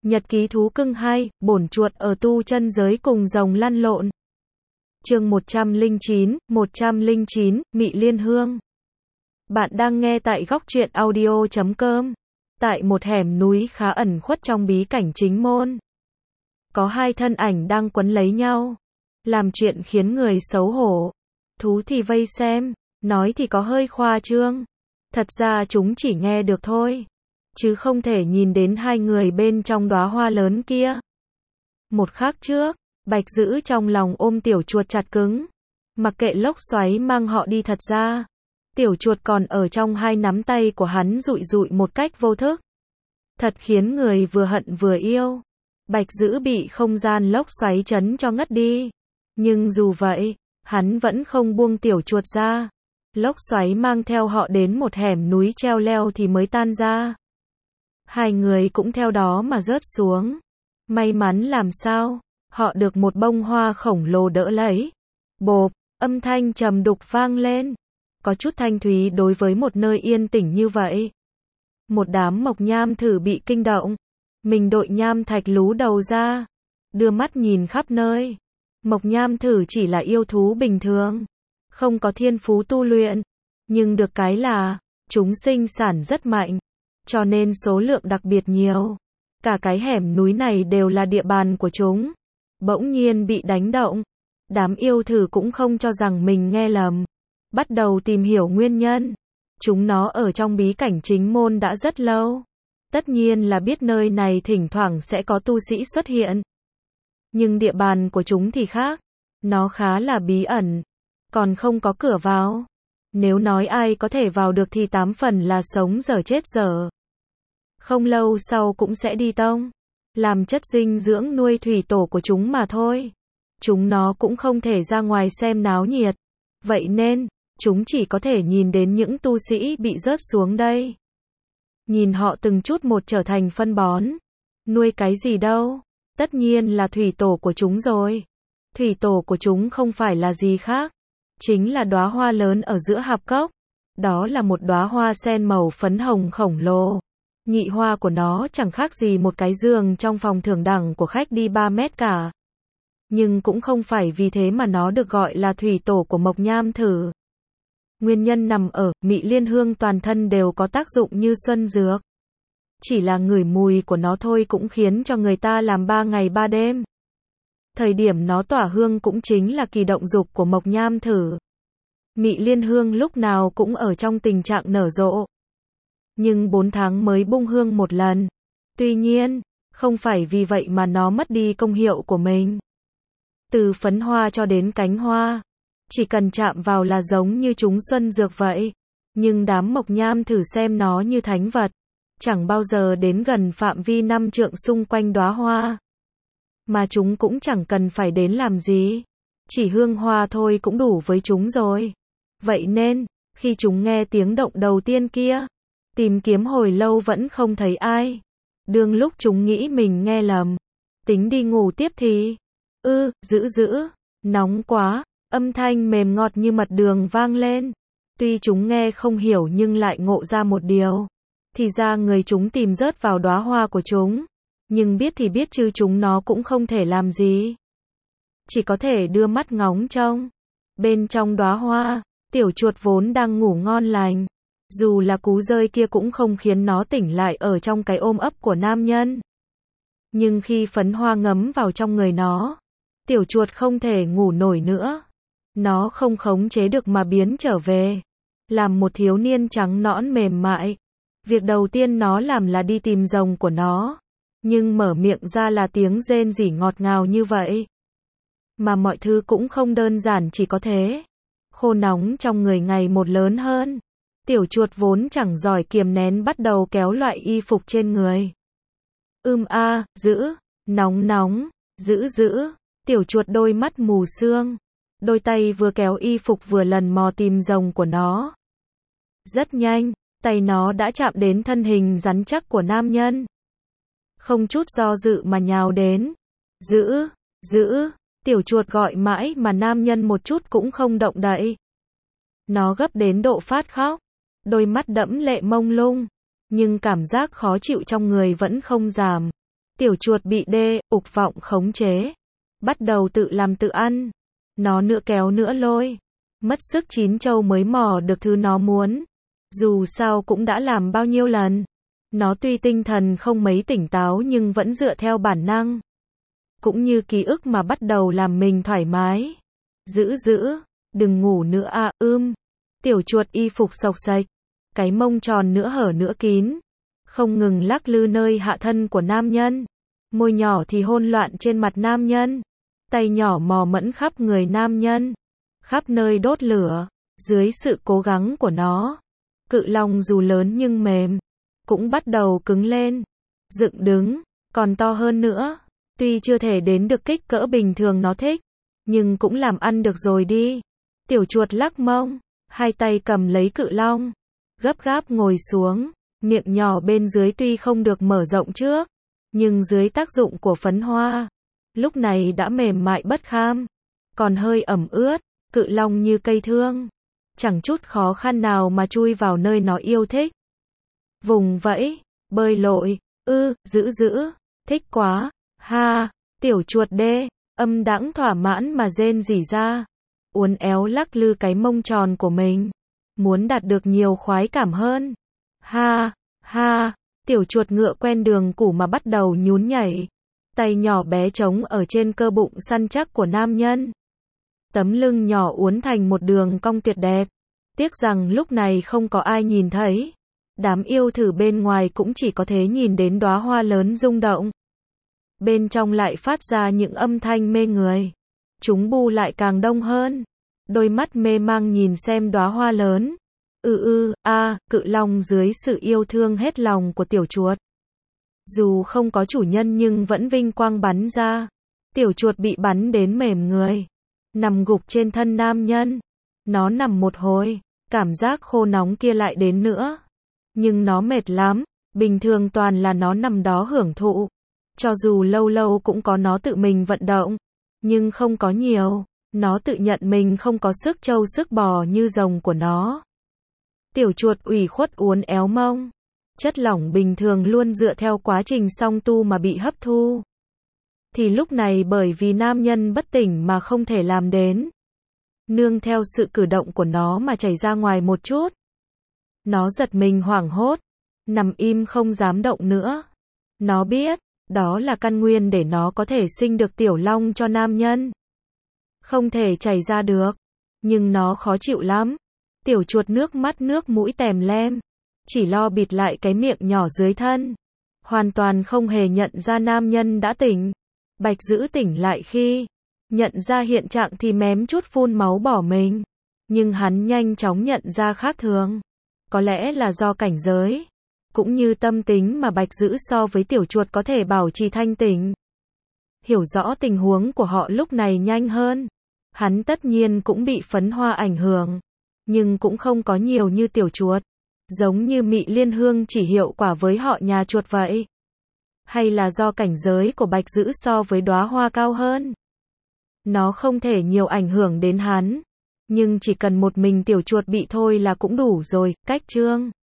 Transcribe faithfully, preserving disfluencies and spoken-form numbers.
Nhật ký thú cưng hai, bổn chuột ở tu chân giới cùng rồng lăn lộn. Chương một trăm lẻ chín, một trăm lẻ chín, Mị Liên Hương. Bạn đang nghe tại góc truyện audio chấm com. Tại một hẻm núi khá ẩn khuất trong bí cảnh chính môn, có hai thân ảnh đang quấn lấy nhau, làm chuyện khiến người xấu hổ. Thú thì vây xem, nói thì có hơi khoa trương. Thật ra chúng chỉ nghe được thôi, chứ không thể nhìn đến hai người bên trong đóa hoa lớn kia. Một khắc trước, Bạch Dữ trong lòng ôm tiểu chuột chặt cứng, mặc kệ lốc xoáy mang họ đi. Thật ra, tiểu chuột còn ở trong hai nắm tay của hắn dụi dụi một cách vô thức. Thật khiến người vừa hận vừa yêu. Bạch Dữ bị không gian lốc xoáy chấn cho ngất đi. Nhưng dù vậy, hắn vẫn không buông tiểu chuột ra. Lốc xoáy mang theo họ đến một hẻm núi treo leo thì mới tan ra. Hai người cũng theo đó mà rớt xuống. May mắn làm sao, họ được một bông hoa khổng lồ đỡ lấy. Bộp, âm thanh trầm đục vang lên. Có chút thanh thúy đối với một nơi yên tĩnh như vậy. Một đám mộc nham thử bị kinh động. Mình đội nham thạch lú đầu ra, đưa mắt nhìn khắp nơi. Mộc nham thử chỉ là yêu thú bình thường, không có thiên phú tu luyện. Nhưng được cái là, chúng sinh sản rất mạnh, cho nên số lượng đặc biệt nhiều. Cả cái hẻm núi này đều là địa bàn của chúng. Bỗng nhiên bị đánh động. Đám yêu thử cũng không cho rằng mình nghe lầm. Bắt đầu tìm hiểu nguyên nhân. Chúng nó ở trong bí cảnh chính môn đã rất lâu. Tất nhiên là biết nơi này thỉnh thoảng sẽ có tu sĩ xuất hiện. Nhưng địa bàn của chúng thì khác. Nó khá là bí ẩn. Còn không có cửa vào. Nếu nói ai có thể vào được thì tám phần là sống dở chết dở. Không lâu sau cũng sẽ đi tông. Làm chất dinh dưỡng nuôi thủy tổ của chúng mà thôi. Chúng nó cũng không thể ra ngoài xem náo nhiệt. Vậy nên, chúng chỉ có thể nhìn đến những tu sĩ bị rớt xuống đây. Nhìn họ từng chút một trở thành phân bón. Nuôi cái gì đâu. Tất nhiên là thủy tổ của chúng rồi. Thủy tổ của chúng không phải là gì khác. Chính là đóa hoa lớn ở giữa hạp cốc. Đó là một đóa hoa sen màu phấn hồng khổng lồ. Nhị hoa của nó chẳng khác gì một cái giường trong phòng thưởng đẳng của khách đi ba mét cả. Nhưng cũng không phải vì thế mà nó được gọi là thủy tổ của mộc nham thử. Nguyên nhân nằm ở, Mị Liên Hương toàn thân đều có tác dụng như xuân dược. Chỉ là ngửi mùi của nó thôi cũng khiến cho người ta làm ba ngày ba đêm. Thời điểm nó tỏa hương cũng chính là kỳ động dục của mộc nham thử. Mị Liên Hương lúc nào cũng ở trong tình trạng nở rộ. Nhưng bốn tháng mới bung hương một lần. Tuy nhiên, không phải vì vậy mà nó mất đi công hiệu của mình. Từ phấn hoa cho đến cánh hoa, chỉ cần chạm vào là giống như chúng xuân dược vậy. Nhưng đám mộc nham thử xem nó như thánh vật, chẳng bao giờ đến gần phạm vi năm trượng xung quanh đóa hoa. Mà chúng cũng chẳng cần phải đến làm gì. Chỉ hương hoa thôi cũng đủ với chúng rồi. Vậy nên, khi chúng nghe tiếng động đầu tiên kia, tìm kiếm hồi lâu vẫn không thấy ai. Đương lúc chúng nghĩ mình nghe lầm, tính đi ngủ tiếp thì, ư, dữ dữ, nóng quá, âm thanh mềm ngọt như mật đường vang lên. Tuy chúng nghe không hiểu nhưng lại ngộ ra một điều. Thì ra người chúng tìm rớt vào đóa hoa của chúng. Nhưng biết thì biết chứ chúng nó cũng không thể làm gì. Chỉ có thể đưa mắt ngóng trông. Bên trong đóa hoa, tiểu chuột vốn đang ngủ ngon lành. Dù là cú rơi kia cũng không khiến nó tỉnh lại ở trong cái ôm ấp của nam nhân. Nhưng khi phấn hoa ngấm vào trong người nó, tiểu chuột không thể ngủ nổi nữa. Nó không khống chế được mà biến trở về. Làm một thiếu niên trắng nõn mềm mại. Việc đầu tiên nó làm là đi tìm rồng của nó. Nhưng mở miệng ra là tiếng rên rỉ ngọt ngào như vậy. Mà mọi thứ cũng không đơn giản chỉ có thế. Khô nóng trong người ngày một lớn hơn. Tiểu chuột vốn chẳng giỏi kiềm nén bắt đầu kéo loại y phục trên người. Ưm a, dữ, nóng nóng, dữ dữ. Tiểu chuột đôi mắt mù sương. Đôi tay vừa kéo y phục vừa lần mò tìm rồng của nó. Rất nhanh, tay nó đã chạm đến thân hình rắn chắc của nam nhân. Không chút do dự mà nhào đến. Dữ, dữ, tiểu chuột gọi mãi mà nam nhân một chút cũng không động đậy. Nó gấp đến độ phát khóc. Đôi mắt đẫm lệ mông lung. Nhưng cảm giác khó chịu trong người vẫn không giảm. Tiểu chuột bị đê, ục vọng khống chế. Bắt đầu tự làm tự ăn. Nó nữa kéo nữa lôi. Mất sức chín châu mới mò được thứ nó muốn. Dù sao cũng đã làm bao nhiêu lần. Nó tuy tinh thần không mấy tỉnh táo nhưng vẫn dựa theo bản năng. Cũng như ký ức mà bắt đầu làm mình thoải mái. Giữ giữ, đừng ngủ nữa à, ưm. Tiểu chuột y phục xộc xệch. Cái mông tròn nữa hở nữa kín. Không ngừng lắc lư nơi hạ thân của nam nhân. Môi nhỏ thì hôn loạn trên mặt nam nhân. Tay nhỏ mò mẫm khắp người nam nhân. Khắp nơi đốt lửa. Dưới sự cố gắng của nó. Cự long dù lớn nhưng mềm. Cũng bắt đầu cứng lên. Dựng đứng. Còn to hơn nữa. Tuy chưa thể đến được kích cỡ bình thường nó thích. Nhưng cũng làm ăn được rồi đi. Tiểu chuột lắc mông. Hai tay cầm lấy cự long. Gấp gáp ngồi xuống. Miệng nhỏ bên dưới tuy không được mở rộng trước. Nhưng dưới tác dụng của phấn hoa. Lúc này đã mềm mại bất kham. Còn hơi ẩm ướt. Cự long như cây thương. Chẳng chút khó khăn nào mà chui vào nơi nó yêu thích. Vùng vẫy. Bơi lội. Ư, giữ giữ. Thích quá. Ha. Tiểu chuột đê. Âm đãng thỏa mãn mà rên rỉ ra. Uốn éo lắc lư cái mông tròn của mình. Muốn đạt được nhiều khoái cảm hơn. Ha. Ha. Tiểu chuột ngựa quen đường củ mà bắt đầu nhún nhảy. Tay nhỏ bé trống ở trên cơ bụng săn chắc của nam nhân. Tấm lưng nhỏ uốn thành một đường cong tuyệt đẹp. Tiếc rằng lúc này không có ai nhìn thấy. Đám yêu thử bên ngoài cũng chỉ có thể nhìn đến đóa hoa lớn rung động. Bên trong lại phát ra những âm thanh mê người. Chúng bu lại càng đông hơn. Đôi mắt mê mang nhìn xem đóa hoa lớn. Ừ ừ, a, cự long dưới sự yêu thương hết lòng của tiểu chuột. Dù không có chủ nhân nhưng vẫn vinh quang bắn ra. Tiểu chuột bị bắn đến mềm người. Nằm gục trên thân nam nhân. Nó nằm một hồi. Cảm giác khô nóng kia lại đến nữa. Nhưng nó mệt lắm. Bình thường toàn là nó nằm đó hưởng thụ. Cho dù lâu lâu cũng có nó tự mình vận động. Nhưng không có nhiều. Nó tự nhận mình không có sức trâu sức bò như rồng của nó. Tiểu chuột ủy khuất uốn éo mông. Chất lỏng bình thường luôn dựa theo quá trình song tu mà bị hấp thu. Thì lúc này bởi vì nam nhân bất tỉnh mà không thể làm đến. Nương theo sự cử động của nó mà chảy ra ngoài một chút. Nó giật mình hoảng hốt. Nằm im không dám động nữa. Nó biết, đó là căn nguyên để nó có thể sinh được tiểu long cho nam nhân. Không thể chảy ra được. Nhưng nó khó chịu lắm. Tiểu chuột nước mắt nước mũi tèm lem. Chỉ lo bịt lại cái miệng nhỏ dưới thân. Hoàn toàn không hề nhận ra nam nhân đã tỉnh. Bạch Dữ tỉnh lại khi nhận ra hiện trạng thì mém chút phun máu bỏ mình. Nhưng hắn nhanh chóng nhận ra khác thường. Có lẽ là do cảnh giới. Cũng như tâm tính mà Bạch Dữ so với tiểu chuột có thể bảo trì thanh tỉnh. Hiểu rõ tình huống của họ lúc này nhanh hơn. Hắn tất nhiên cũng bị phấn hoa ảnh hưởng. Nhưng cũng không có nhiều như tiểu chuột. Giống như Mị Liên Hương chỉ hiệu quả với họ nhà chuột vậy. Hay là do cảnh giới của Bạch Dữ so với đóa hoa cao hơn. Nó không thể nhiều ảnh hưởng đến hắn. Nhưng chỉ cần một mình tiểu chuột bị thôi là cũng đủ rồi. Cách chương